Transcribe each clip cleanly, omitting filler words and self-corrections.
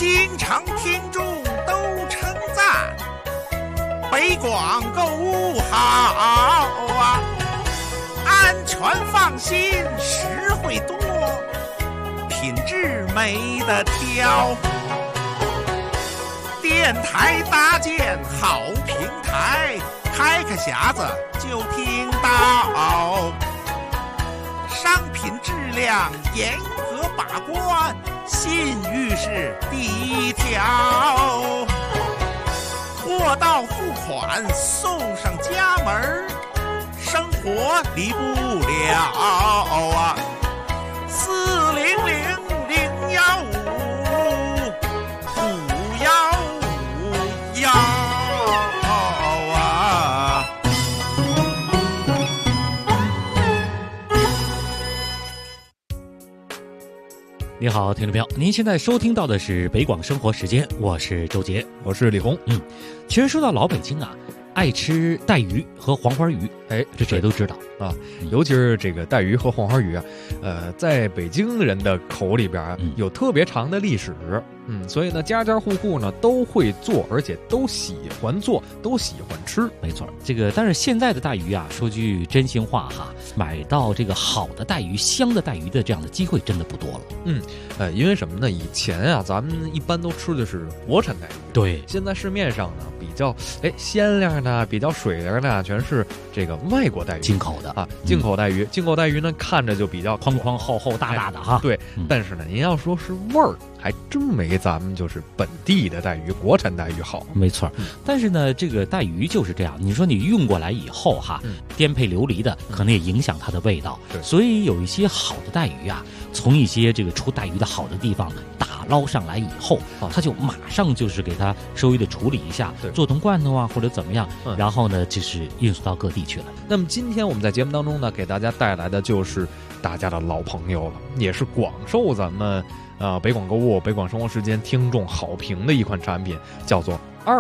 京城听众都称赞，北广购物好啊，安全放心，实惠多，品质没得挑。电台搭建好平台，开个匣子就听到，商品质量严格把关，信誉是第一条。货到付款送上家门，生活离不了啊！400-015-515啊！ 你好，听众朋友，您现在收听到的是北广生活时间，我是周杰， 我是李红。 其实说到老北京啊，爱吃带鱼和黄花鱼，这谁都知道啊。尤其是这个带鱼和黄花鱼啊，在北京人的口里边有特别长的历史。所以呢，家家户户呢都会做，而且都喜欢做，都喜欢吃。 没错，但是现在的带鱼啊，说句真心话哈，买到这个好的带鱼、香的带鱼的这样的机会真的不多了。 因为什么呢？以前啊，咱们一般都吃的是国产带鱼。 对， 现在市面上呢比较鲜亮的、比较水灵的，全是这个外国带鱼， 进口的啊， 进口带鱼。进口带鱼呢，看着就比较框框厚厚大大的哈。 对，但是呢，您要说是味儿，还真没咱们就是本地的带鱼、国产带鱼好。 没错，但是呢，这个带鱼就是这样，你说你运过来以后哈，颠沛流离的，可能也影响它的味道。所以有一些好的带鱼啊，从一些这个出带鱼的好的地方打捞上来以后，它就马上就是给它稍微的处理一下，做成罐头啊或者怎么样，然后呢就是运送到各地去了。 那么今天我们在节目当中呢，给大家带来的就是大家的老朋友了，也是广受咱们北广购物、北广生活时间听众好评的一款产品，叫做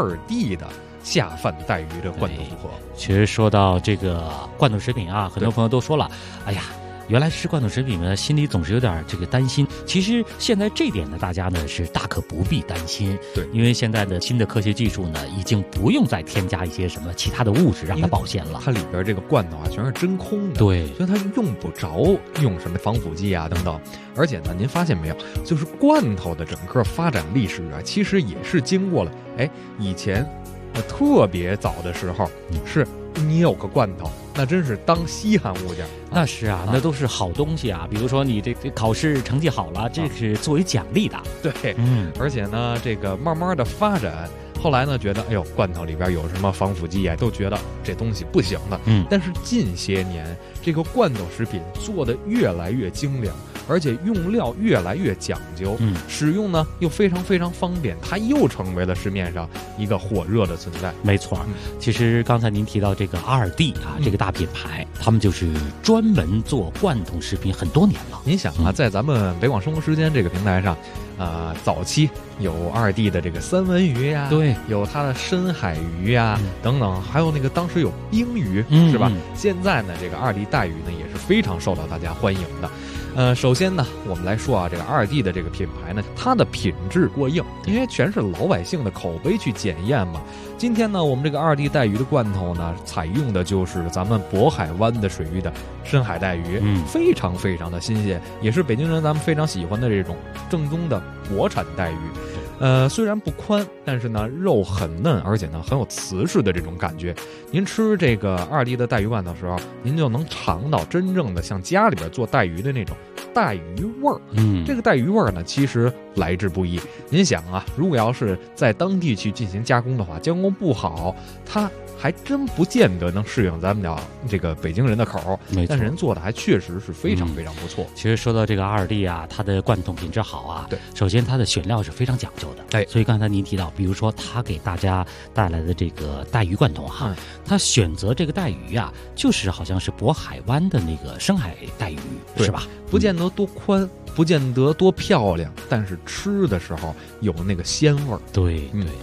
2D 的下饭带鱼的罐头组合。 其实说到这个罐头食品啊，很多朋友都说了，哎呀，原来吃罐头食品呢，心里总是有点这个担心。其实现在这点呢，大家呢是大可不必担心。 对， 因为现在的新的科学技术呢，已经不用再添加一些什么其他的物质让它保鲜了。 它里边这个罐头啊，全是真空的， 对， 所以它用不着用什么防腐剂啊等等。而且呢，您发现没有，就是罐头的整个发展历史啊，其实也是经过了，以前特别早的时候，是你有个罐头，那真是当稀罕物件。 那是啊，那都是好东西啊。比如说你这考试成绩好了，这是作为奖励的。 对，而且呢，这个慢慢的发展，后来呢，觉得罐头里边有什么防腐剂啊，都觉得这东西不行了。但是近些年，这个罐头食品做的越来越精良，而且用料越来越讲究，使用呢又非常非常方便，它又成为了市面上一个火热的存在。 没错，其实刚才您提到这个2D啊，这个大品牌，他们就是专门做罐头食品很多年了。 您想啊，在咱们北广生活时间这个平台上，早期有2D的这个三文鱼呀， 对， 有它的深海鱼呀，等等，还有那个当时有冰鱼，是吧？现在呢，这个2D带鱼呢也是非常受到大家欢迎的。首先呢，我们来说啊，这个2D的这个品牌呢，它的品质过硬，因为全是老百姓的口碑去检验嘛。今天呢，我们这个2D带鱼的罐头呢，采用的就是咱们渤海湾的水域的深海带鱼，非常非常的新鲜，也是北京人咱们非常喜欢的这种正宗的国产带鱼。虽然不宽，但是呢肉很嫩，而且呢很有瓷实的这种感觉。您吃这个2D的带鱼罐头的时候，您就能尝到真正的像家里边做带鱼的那种带鱼味儿。这个带鱼味儿呢，其实来之不易。您想啊，如果要是在当地去进行加工的话，加工不好，它还真不见得能适应咱们俩这个北京人的口。但是人做的还确实是非常非常不错。 其实说到这个2D啊，它的罐头品质好啊。 对， 首先它的选料是非常讲究的。所以刚才您提到，比如说他给大家带来的这个带鱼罐头哈，他选择这个带鱼啊，就是好像是渤海湾的那个深海带鱼，是吧？ 不见得多宽，不见得多漂亮，但是吃的时候有那个鲜味儿。 对。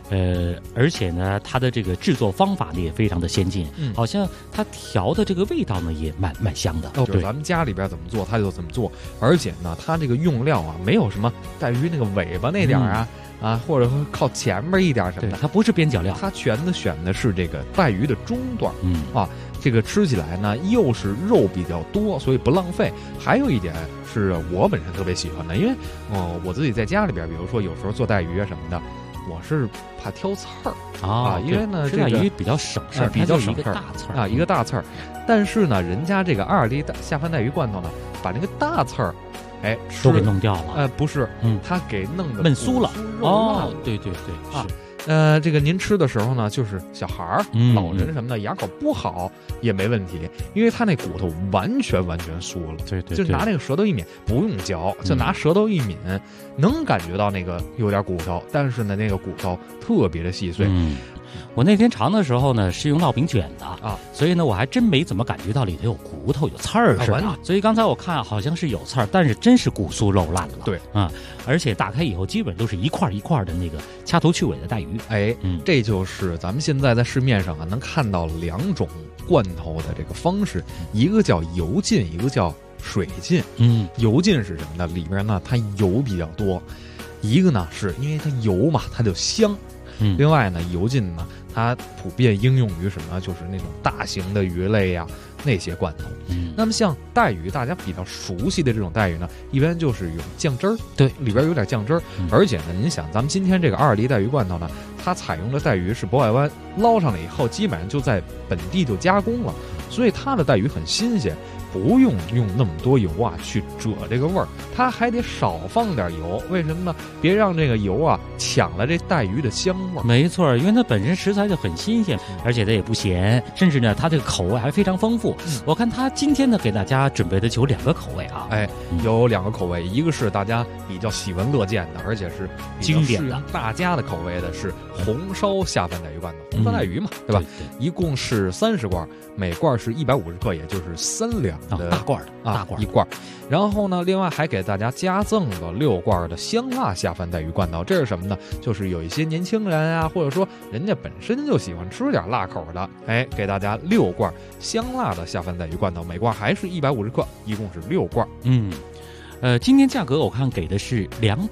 而且呢，它的这个制作方法呢也非常的先进，好像它调的这个味道呢也蛮香的。 就是咱们家里边怎么做，它就怎么做。而且呢，它这个用料啊，没有什么带鱼那个尾巴那点啊，或者说靠前面一点什么的， 它不是边角料， 它全都选的是这个带鱼的中段，这个吃起来呢又是肉比较多，所以不浪费。还有一点是我本身特别喜欢的，因为我自己在家里边，比如说有时候做带鱼啊什么的，我是怕挑刺儿因为呢这个鱼比较省事， 比较省事大刺儿一个大刺儿。但是呢，人家这个2厘下饭带鱼罐头呢，把那个大刺儿都给弄掉了。 不是，他给弄的焖酥了。对，是。 这个您吃的时候呢，就是小孩儿、老人什么的，牙口不好也没问题，因为他那骨头完全酥了。 对， 就拿那个舌头一抿，不用嚼，就拿舌头一抿，能感觉到那个有点骨头，但是呢，那个骨头特别的细碎。 我那天尝的时候呢，是用烙饼卷的所以呢，我还真没怎么感觉到里头有骨头、有刺儿似的。所以刚才我看好像是有刺儿，但是真是骨酥肉烂了。 对而且打开以后，基本都是一块一块的那个掐头去尾的带鱼。 这就是咱们现在在市面上能看到2种罐头的这个方式，一个叫油浸，一个叫水浸。油浸是什么呢？里面呢它油比较多，一个呢是因为它油嘛，它就香。另外呢，油浸呢，它普遍应用于什么？就是那种大型的鱼类呀，那些罐头。那么像带鱼，大家比较熟悉的这种带鱼呢，一般就是有酱汁儿，对，里边有点酱汁儿。而且呢，您想，咱们今天这个2厘带鱼罐头呢，它采用的带鱼是渤海湾捞上来以后，基本上就在本地就加工了，所以它的带鱼很新鲜。不用那么多油去遮这个味儿，它还得少放点油。为什么呢？别让这个油抢了这带鱼的香味儿。 没错，因为它本身食材就很新鲜，而且它也不咸，甚至呢，它这个口味还非常丰富。我看它今天呢给大家准备的就有2个口味有2个口味，一个是大家比较喜闻乐见的，而且是经典的大家的口味的，是红烧下饭带鱼罐头，红烧带鱼嘛，对吧？一共是30罐，每罐是150克，也就是3两。 大罐的大罐一罐，然后呢，另外还给大家加赠了6罐的香辣下饭带鱼罐头。这是什么呢？就是有一些年轻人或者说人家本身就喜欢吃点辣口的，给大家6罐香辣的下饭带鱼罐头，每罐还是150克，一共是6罐。 今天价格我看给的是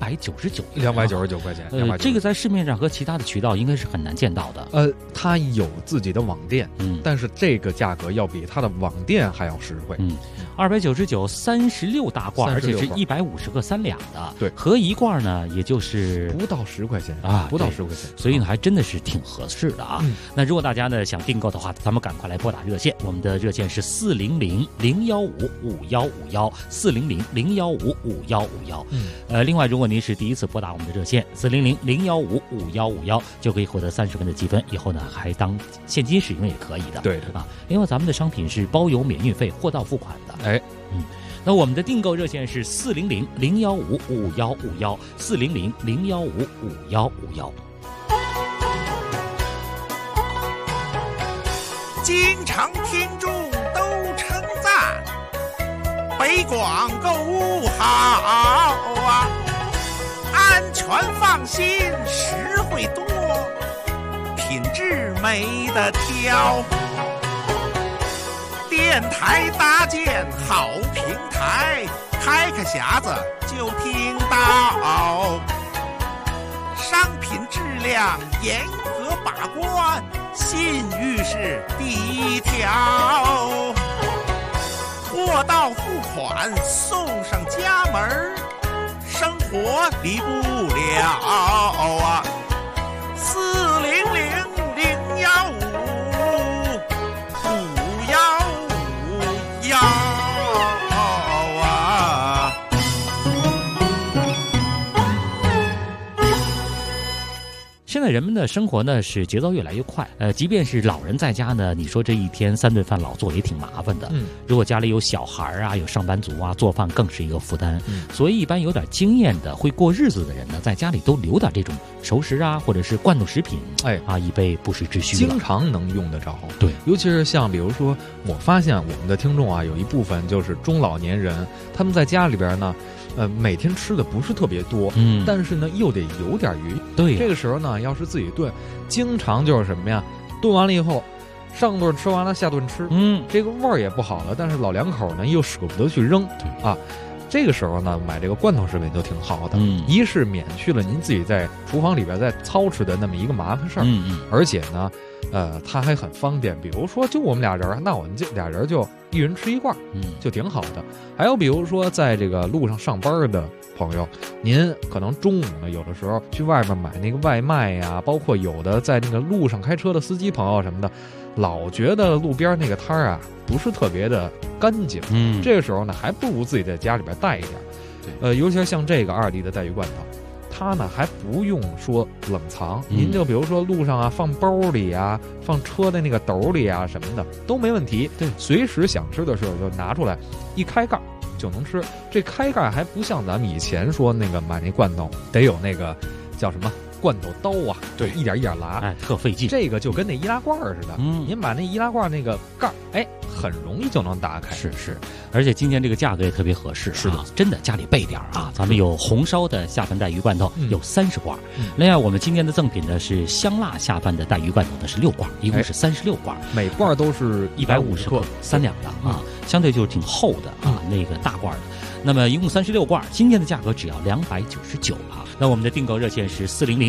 299 块钱。 这个在市面上和其他的渠道应该是很难见到的。 它有自己的网店，但是这个价格要比它的网店还要实惠。 299 36大罐，而且是150克3两的。 对， 合一罐呢，也就是不到10块钱不到10块钱， 所以呢还真的是挺合适的那如果大家呢想订购的话，咱们赶快来拨打热线，我们的热线是400-015-5151，400-015-5151。另外如果您是第一次拨打我们的热线400-015-5151，就可以获得30分的积分，以后呢还当现金使用也可以的。 对因为咱们的商品是包邮免运费，货到付款的。那我们的订购热线是400-015-5151，400-015-5151。 经常听众都称赞北广购物好安全放心，实惠多，品质没得挑。电台搭建好平台，开匣子就听到，商品质量严格把关，信誉是第一条。货到付款送上家门，生活离不了现在人们的生活呢是节奏越来越快，即便是老人在家呢，你说这一天3顿饭老做也挺麻烦的。如果家里有小孩啊，有上班族啊，做饭更是一个负担。所以一般有点经验的会过日子的人呢，在家里都留点这种熟食啊，或者是罐头食品，以备不时之需。 经常能用得着。 对， 尤其是像比如说，我发现我们的听众啊，有一部分就是中老年人，他们在家里边呢， 每天吃的不是特别多，但是呢又得有点鱼。 对， 这个时候呢，要是自己炖，经常就是什么呀？炖完了以后，上顿吃完了，下顿吃，这个味儿也不好了。但是老两口呢又舍不得去扔啊。这个时候呢，买这个罐头食品就挺好的，一是免去了您自己在厨房里边在操持的那么一个麻烦事儿，而且呢，它还很方便。比如说，就我们俩人，那我们这俩人就一人吃一罐，就挺好的。还有比如说，在这个路上上班的朋友，您可能中午呢，有的时候去外面买那个外卖呀，包括有的在那个路上开车的司机朋友什么的，老觉得路边那个摊儿啊不是特别的干净，这个时候呢，还不如自己在家里边带一点。尤其是像这个2D 的带鱼罐头，它呢还不用说冷藏，您就比如说路上啊放包里啊，放车的那个斗里啊什么的都没问题。对，随时想吃的时候就拿出来，一开盖就能吃。这开盖还不像咱们以前说那个买那罐头得有那个叫什么罐头刀啊，对，一点一点拉， 特费劲。 这个就跟那易拉罐似的，您把那易拉罐那个盖很容易就能打开。 是，而且今天这个价格也特别合适。 是的， 真的家里备点啊。咱们有红烧的下饭带鱼罐头，有30罐。另外，我们今天的赠品呢是香辣下饭的带鱼罐头呢是6罐，一共是36罐， 每罐都是150克 ，3两的啊，相对就挺厚的啊，那个大罐的。那么一共36罐，今天的价格只要299啊。那我们的订购热线是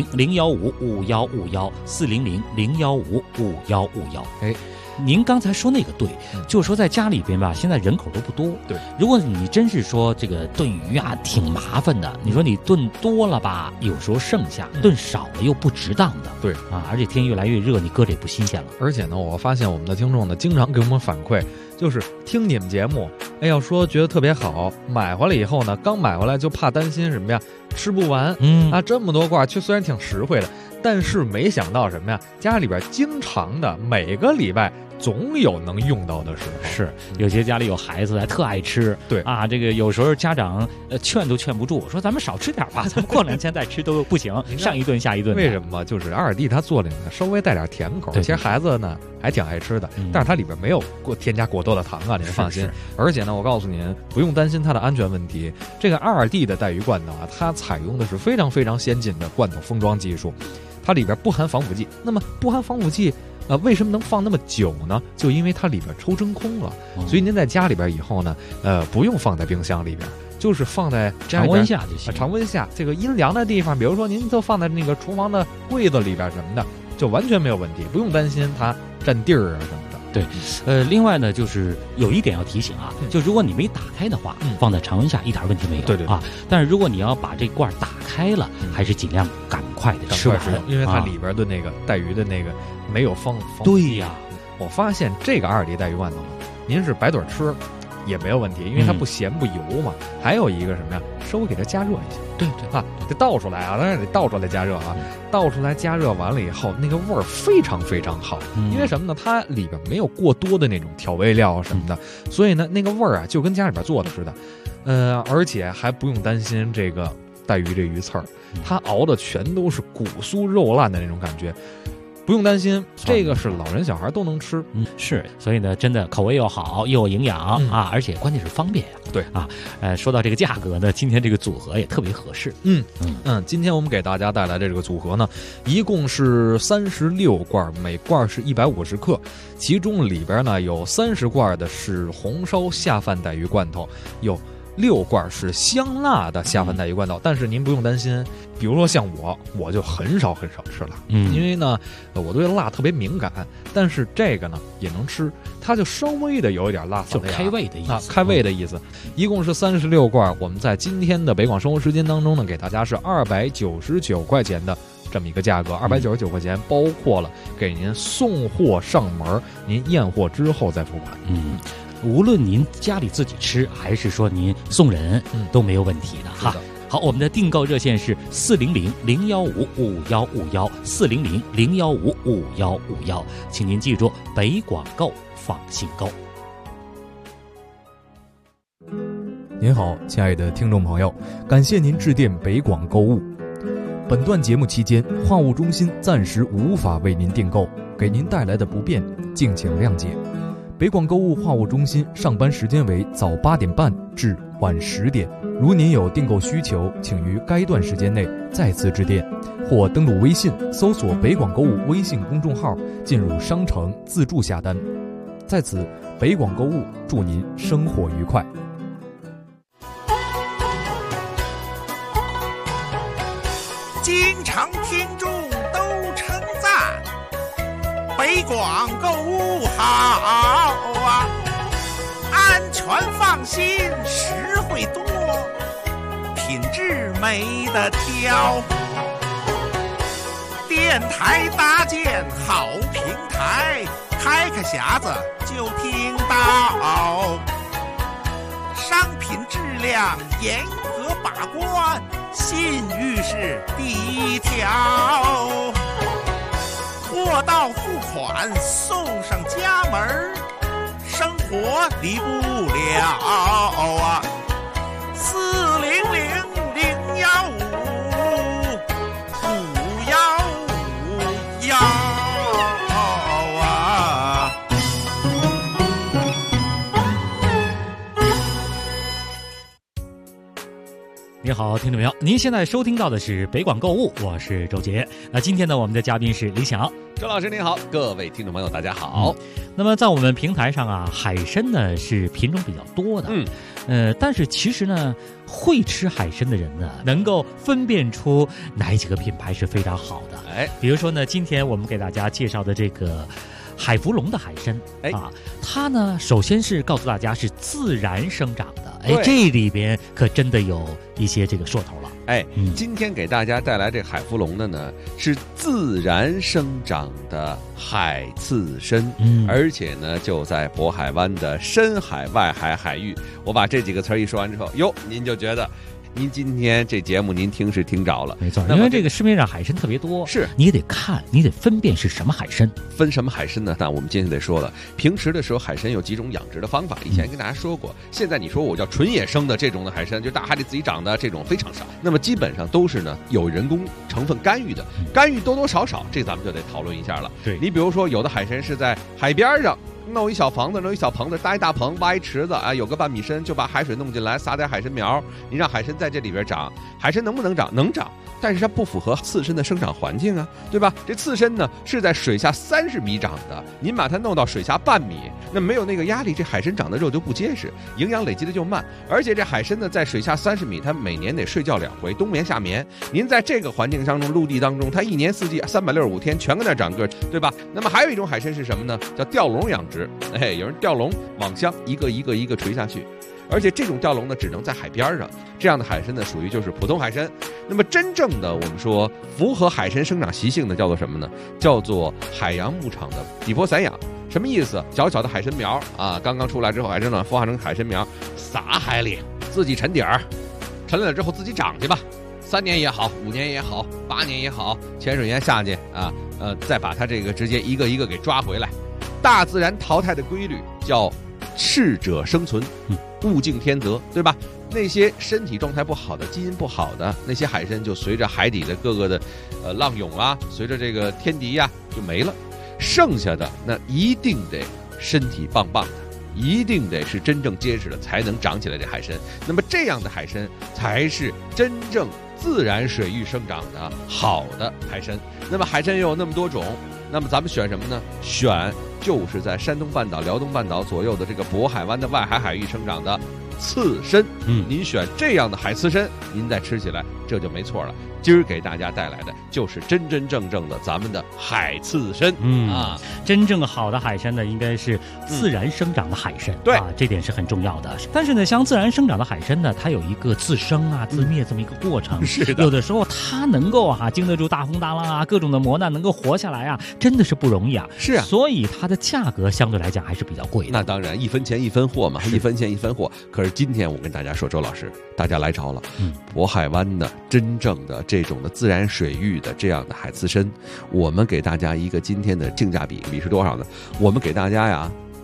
400-015-5151，400-015-5151。您刚才说那个对，就是说在家里边吧，现在人口都不多。 对， 如果你真是说这个炖鱼啊挺麻烦的，你说你炖多了吧，有时候剩下；炖少了又不值当的。 对啊，而且天越来越热，你搁着也不新鲜了。 而且呢，我发现我们的听众呢，经常给我们反馈，就是听你们节目，要说觉得特别好，买回来以后呢，刚买回来就怕担心什么呀，吃不完。这么多罐，虽然挺实惠的。但是没想到什么呀？家里边经常的每个礼拜总有能用到的时候。 是，有些家里有孩子特爱吃。 对啊，这个有时候家长劝都劝不住，说咱们少吃点吧，咱们过2天再吃都不行，上一顿下一顿。 为什么？就是2D他做的呢，稍微带点甜口，其实孩子呢还挺爱吃的，但是它里边没有添加过多的糖啊，您放心。而且呢，我告诉您，不用担心它的安全问题。这个2D 的带鱼罐头啊，它采用的是非常非常先进的罐头封装技术。它里边不含防腐剂，那么不含防腐剂，为什么能放那么久呢？就因为它里边抽真空了，所以您在家里边以后呢，不用放在冰箱里边，就是放在常温下就行。 常温下这个阴凉的地方，比如说您就放在那个厨房的柜子里边什么的，就完全没有问题，不用担心它占地儿啊什么的。 对，另外呢，就是有一点要提醒啊，就如果你没打开的话，放在常温下一点问题没有。 对啊，但是如果你要把这罐打开了，还是尽量赶快的吃完， 因为它里边的那个带鱼的那个没有放。 对呀， 我发现这个2D带鱼罐头，您是白嘴吃也没有问题，因为它不咸不油嘛。还有一个什么呀？稍微给它加热一下。 对啊，得倒出来啊，当然得倒出来加热啊。倒出来加热完了以后，那个味儿非常非常好。因为什么呢？它里边没有过多的那种调味料什么的，所以呢，那个味儿啊就跟家里边做的似的。而且还不用担心这个带鱼这鱼刺儿，它熬的全都是骨酥肉烂的那种感觉。不用担心，这个是老人小孩都能吃。 是，所以呢，真的口味又好，又有营养啊，而且关键是方便呀。 对啊，说到这个价格呢，今天这个组合也特别合适。 今天我们给大家带来的这个组合呢，一共是36罐，每罐是150克，其中里边呢有30罐的是红烧下饭带鱼罐头，有6罐是香辣的下饭带鱼罐头。但是您不用担心，比如说像我就很少吃辣，因为呢我对辣特别敏感，但是这个呢也能吃，它就稍微的有一点辣嗓子眼， 就开胃的意思开胃的意思。一共是36罐，我们在今天的北广生活时间当中呢，给大家是299块钱的这么一个价格，299块钱包括了给您送货上门，您验货之后再付款。 无论您家里自己吃，还是说您送人，都没有问题的哈。好，我们的订购热线是400-015-5151，400-015-5151，请您记住，北广购，放心购。 您好，亲爱的听众朋友，感谢您致电北广购物。本段节目期间，话务中心暂时无法为您订购，给您带来的不便，敬请谅解。北广购物话务中心上班时间为早8点半至晚10点， 如您有订购需求，请于该段时间内再次致电，或登录微信搜索北广购物微信公众号，进入商城自助下单。在此，北广购物祝您生活愉快。 京城听众都称赞，北广购物好啊，安全放心，实惠多，品质没得挑。电台搭建好平台，开个匣子就听到，商品质量严格把关，信誉是第一条。货到付款送上家门，生活离不了啊！400-015-515啊！ 你好，听众朋友，您现在收听到的是北广购物，我是周杰。那今天呢，我们的嘉宾是李想。 周老师您好，各位听众朋友大家好。 那么在我们平台上啊，海参呢是品种比较多的，但是其实呢，会吃海参的人呢，能够分辨出哪几个品牌是非常好的。比如说呢，今天我们给大家介绍的这个海福龙的海参，它呢首先是告诉大家是自然生长的，这里边可真的有一些这个说头了。 今天给大家带来这海福龙的呢是自然生长的海刺参，而且呢就在渤海湾的深海外海海域。我把这几个词一说完之后，您就觉得您今天这节目您听是听着了， 没错，因为这个市面上海参特别多， 是你得看，你得分辨是什么海参。 分什么海参呢？那我们今天得说了，平时的时候海参有几种养殖的方法，以前跟大家说过。现在你说我叫纯野生的这种的海参，就大海里自己长的这种非常少。那么基本上都是呢有人工成分干预的，干预多多少少，这咱们就得讨论一下了。 对， 你比如说有的海参是在海边上弄一小房子，弄一小棚子，搭一大棚，挖一池子啊，有个半米深，就把海水弄进来，撒点海参苗，你让海参在这里边长，海参能不能长？能长，但是它不符合刺参的生长环境啊，对吧？这刺参呢是在水下30米长的，您把它弄到水下半米，那没有那个压力，这海参长的肉就不结实，营养累积的就慢。而且这海参呢在水下30米，它每年得睡觉2回，冬眠夏眠。您在这个环境当中，陆地当中，它一年四季365天全跟那长个，对吧？那么还有一种海参是什么呢？叫钓笼养殖。有人钓笼网箱一个一个垂下去，而且这种钓笼呢只能在海边上，这样的海参呢属于就是普通海参。那么真正的我们说符合海参生长习性的叫做什么呢？叫做海洋牧场的底坡散养。什么意思？小小的海参苗啊，刚刚出来之后，海参卵孵化成海参苗，撒海里，自己沉底儿，沉了之后自己长去吧。3年也好，5年也好，8年也好，潜水员下去啊，再把它这个直接一个一个给抓回来。大自然淘汰的规律叫适者生存，物竞天择，对吧？那些身体状态不好的、基因不好的那些海参，就随着海底的各个的浪涌啊，随着这个天敌呀就没了。剩下的那一定得身体棒棒的，一定得是真正结实的，才能长起来这海参。那么这样的海参才是真正自然水域生长的好的海参。那么海参又有那么多种，那么咱们选什么呢？选就是在山东半岛、辽东半岛左右的这个渤海湾的外海海域生长的刺参。您选这样的海刺参，您再吃起来这就没错了。今儿给大家带来的就是真真正正的咱们的海刺参。 真正好的海参呢，应该是自然生长的海参。 对啊，这点是很重要的。但是呢，像自然生长的海参呢，它有一个自生啊、自灭这么一个过程。 是的， 有的时候它能够经得住大风大浪啊，各种的磨难，能够活下来啊，真的是不容易啊。 是啊， 所以它的价格相对来讲还是比较贵的。 那当然，1分钱1分货嘛，1分钱1分货。可是今天我跟大家说，周老师，大家来着了。渤海湾的真正的这种的自然水域的这样的海刺参，我们给大家一个今天的性价比是多少呢？我们给大家呀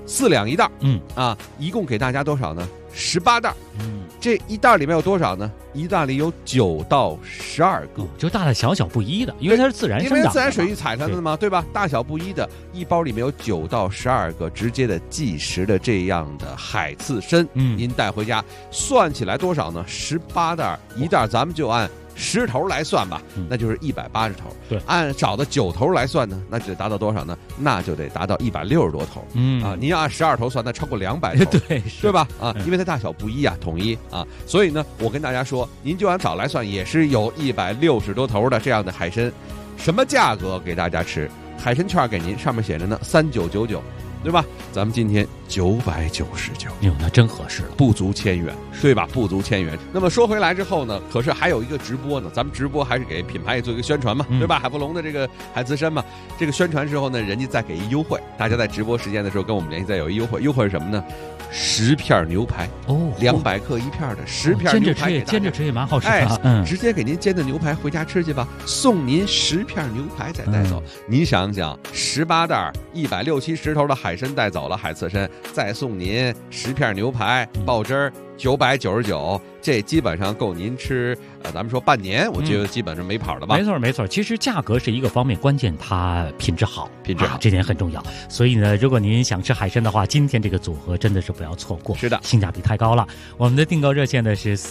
4两一袋，一共给大家多少呢？18袋。这一袋里面有多少呢？一袋里有9到12个， 就大大小小不一的，因为它是自然生长的， 因为自然水域采上的嘛，对吧？大小不一的，一包里面有9到12个直接的即食的这样的海刺参，您带回家算起来多少呢？18袋，一袋咱们就按10头来算吧，那就是180头。 对， 按找的9头来算呢，那就得达到多少呢？那就得达到160多头。您要按12头算，那超过200头，对吧？因为它大小不一啊，统一啊，所以呢，我跟大家说，您就按找来算，也是有160多头的这样的海参。什么价格给大家吃？海参券给您，上面写着呢，3999。对吧？咱们今天999， 那真合适了， 不足1000元，对吧？不足1000元。那么说回来之后呢，可是还有一个直播呢，咱们直播还是给品牌也做一个宣传嘛，对吧？海福龙的这个海刺参嘛，这个宣传之后呢，人家再给一优惠，大家在直播时间的时候跟我们联系，再有一优惠，优惠是什么呢？10片牛排，200克一片的10片牛排， 煎着吃也蛮好吃的， 直接给您煎的牛排回家吃去吧，送您10片牛排再带走。您想想，18袋160、70头的海参带走了，海刺参再送您10片牛排，爆汁儿999，这基本上够您吃咱们说半年，我觉得基本上没跑了吧？ 没错，其实价格是一个方面，关键它品质好，这点很重要。所以呢，如果您想吃海参的话，今天这个组合真的是不要错过。 是的， 性价比太高了。我们的订购热线呢是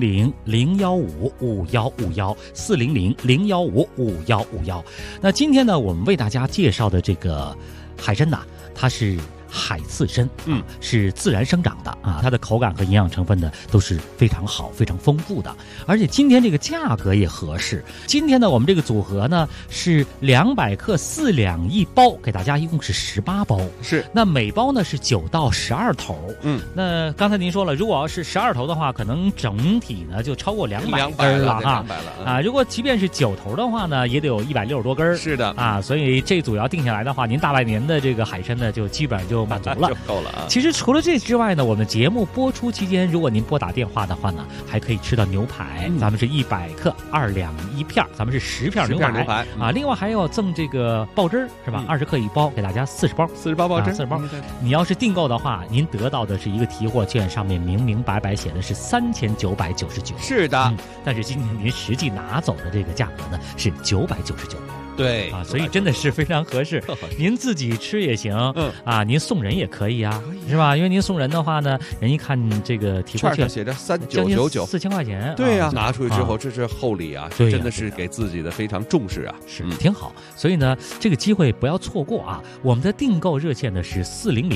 400-015-5151，400-015-5151。那今天呢，我们为大家介绍的这个海参呐，它是海刺参，是自然生长的啊，它的口感和营养成分呢都是非常好、非常丰富的，而且今天这个价格也合适。今天呢，我们这个组合呢是200克4两一包，给大家一共是18包， 是。 那每包呢是9到12头，那刚才您说了，如果要是12头的话，可能整体呢就超过200根了哈，如果即便是9头的话呢，也得有160多根， 是的啊，所以这组要定下来的话，您大半年的这个海参呢，就基本上就满足了， 就够了啊。 其实除了这之外呢，我们节目播出期间，如果您拨打电话的话呢，还可以吃到牛排，咱们是100克2两一片，咱们是10片牛排啊。另外还要赠这个爆汁是吧？20克一包，给大家40包 ，48包汁 ，40包。你要是订购的话，您得到的是一个提货券，上面明明白白写的是3999。 是的， 但是今天您实际拿走的这个价格呢是999。 对啊，所以真的是非常合适。您自己吃也行，您送人也可以啊，是吧？因为您送人的话呢，人一看这个提货券写着3999，4000 块钱， 对呀，拿出去之后这是厚礼啊，真的是给自己的非常重视啊， 是挺好。所以呢，这个机会不要错过啊！我们的订购热线呢是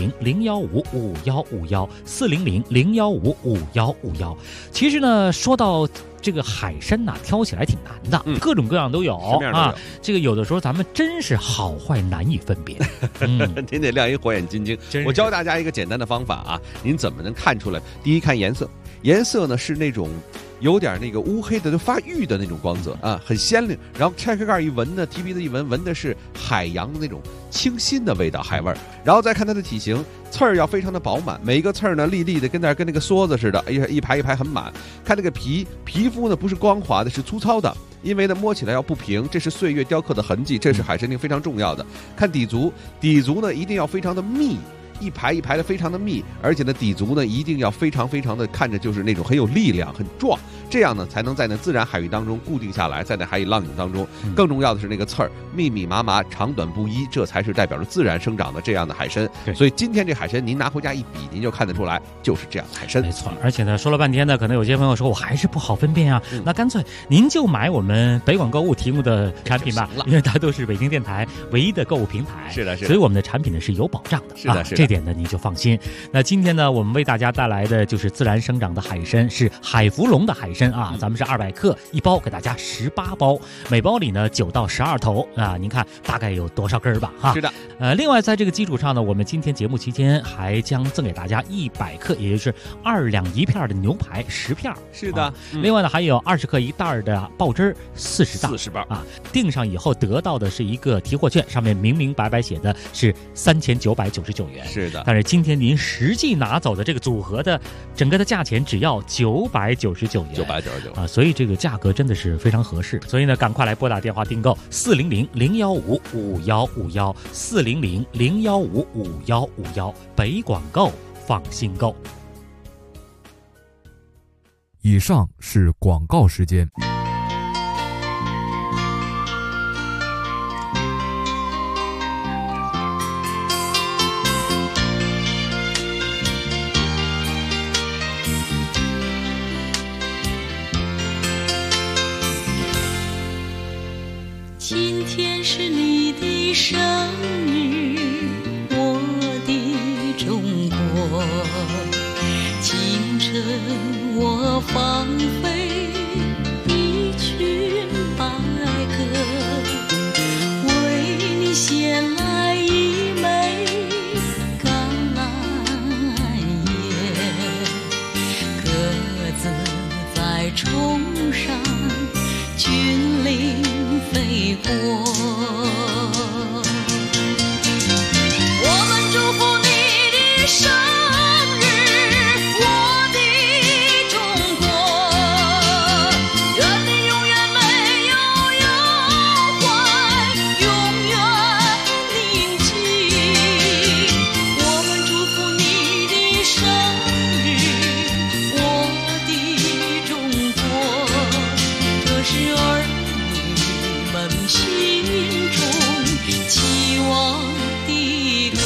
400-015-5151，400-015-5151。其实呢，说到这个海参呐，挑起来挺难的，各种各样都有啊。这个有的时候咱们真是好坏难以分别， 您得亮一火眼金睛。我教大家一个简单的方法啊，您怎么能看出来？第一，看颜色，颜色呢是那种有点那个乌黑的，就发育的那种光泽啊，很鲜亮。然后拆开盖一闻呢，提鼻子一闻，闻的是海洋的那种清新的味道，海味儿。然后再看它的体型，刺儿要非常的饱满，每一个刺儿呢粒粒的，跟那个梭子似的，一排一排很满。看那个皮肤呢不是光滑的，是粗糙的，因为呢摸起来要不平，这是岁月雕刻的痕迹，这是海参定非常重要的。看底足呢一定要非常的密。一排一排的非常的密，而且呢底足呢一定要非常非常的看着就是那种很有力量很壮，这样呢才能在那自然海域当中固定下来，在那海域浪涌当中。更重要的是那个刺儿密密麻麻，长短不一，这才是代表着自然生长的这样的海参。所以今天这海参您拿回家一比，您就看得出来就是这样的海参。 没错，而且呢说了半天呢，可能有些朋友说我还是不好分辨啊，那干脆您就买我们北广购物提供的产品吧，因为它都是北京电台唯一的购物平台。 是的， 所以我们的产品呢是有保障的。 是的， 这点呢你就放心。那今天呢，我们为大家带来的就是自然生长的海参，是海福龙的海参啊，咱们是200克一包，给大家18包，每包里呢9到12头啊，您看大概有多少根吧？哈， 是的。 另外在这个基础上呢，我们今天节目期间还将赠给大家100克，也就是2两一片的牛排10片。 是的。 另外呢，还有20克一袋的爆汁40包啊，订上以后得到的是一个提货券，上面明明白白写的是3999元。 是的。 但是今天您实际拿走的这个组合的整个的价钱只要999元， 999 啊，所以这个价格真的是非常合适。所以呢，赶快来拨打电话订购400-015-5151，400-015-5151，北广购放心购。 以上是广告时间。 今天是你的生日，我的中国。清晨我放飞一群白鸽，为你衔来一枚橄榄叶。各自在冲上君临飞过，我们祝福你的生日，我的中国，愿你永远没有忧患，永远宁静。我们祝福你的生日，我的中国，这是儿心中期望的歌。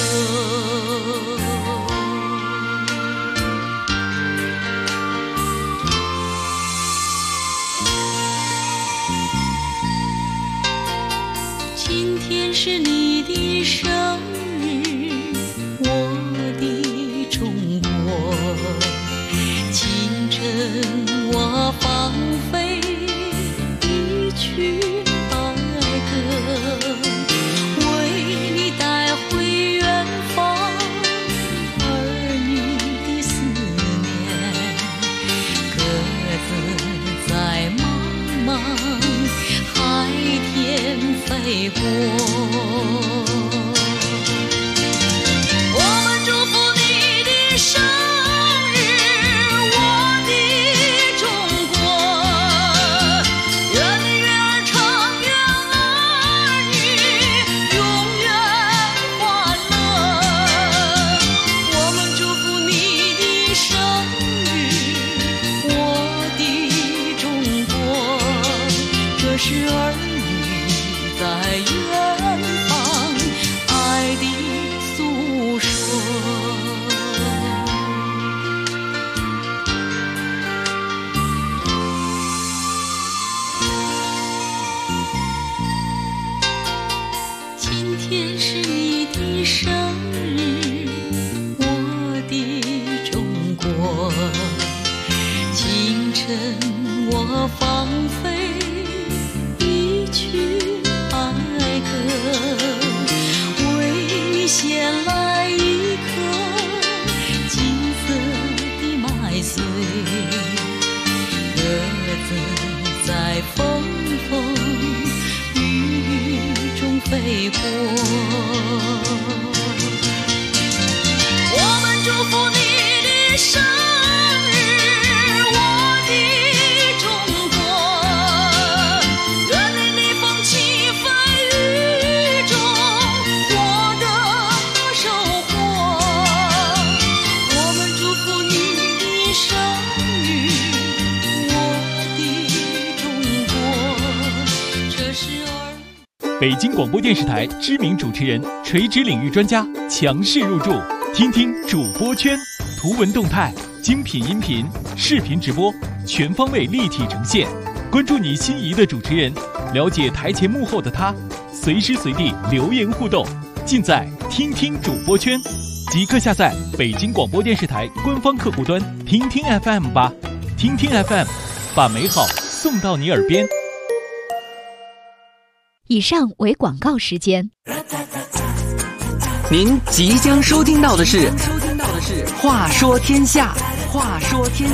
今天是你的生日，我的中国。清晨我放飞一群为你带回远方儿女的思念，各自在茫茫海天飞过。我们祝福你的生日，我的中国，愿你月儿长，愿儿女永远欢乐。我们祝福你的生日，我的中国，这是儿女在远方爱的诉说。今天是你的生日，我的中国。清晨我放飞一群白鸽，为你衔来一颗金色的麦穗，各自在风雨中飞过。我们祝福你的生日，我的中国，愿你逆风起飞雨中获得收获。我们祝福你的生日，我的中国，这是北京广播电视台知名主持人、垂直领域专家强势入驻，听听主播圈，图文动态、精品音频、视频直播，全方位立体呈现。关注你心仪的主持人，了解台前幕后的他，随时随地留言互动，尽在听听主播圈。即刻下载北京广播电视台官方客户端听听 FM 吧，听听 FM， 把美好送到你耳边。 以上为广告时间。 您即将收听到的是《话说天下》，话说天。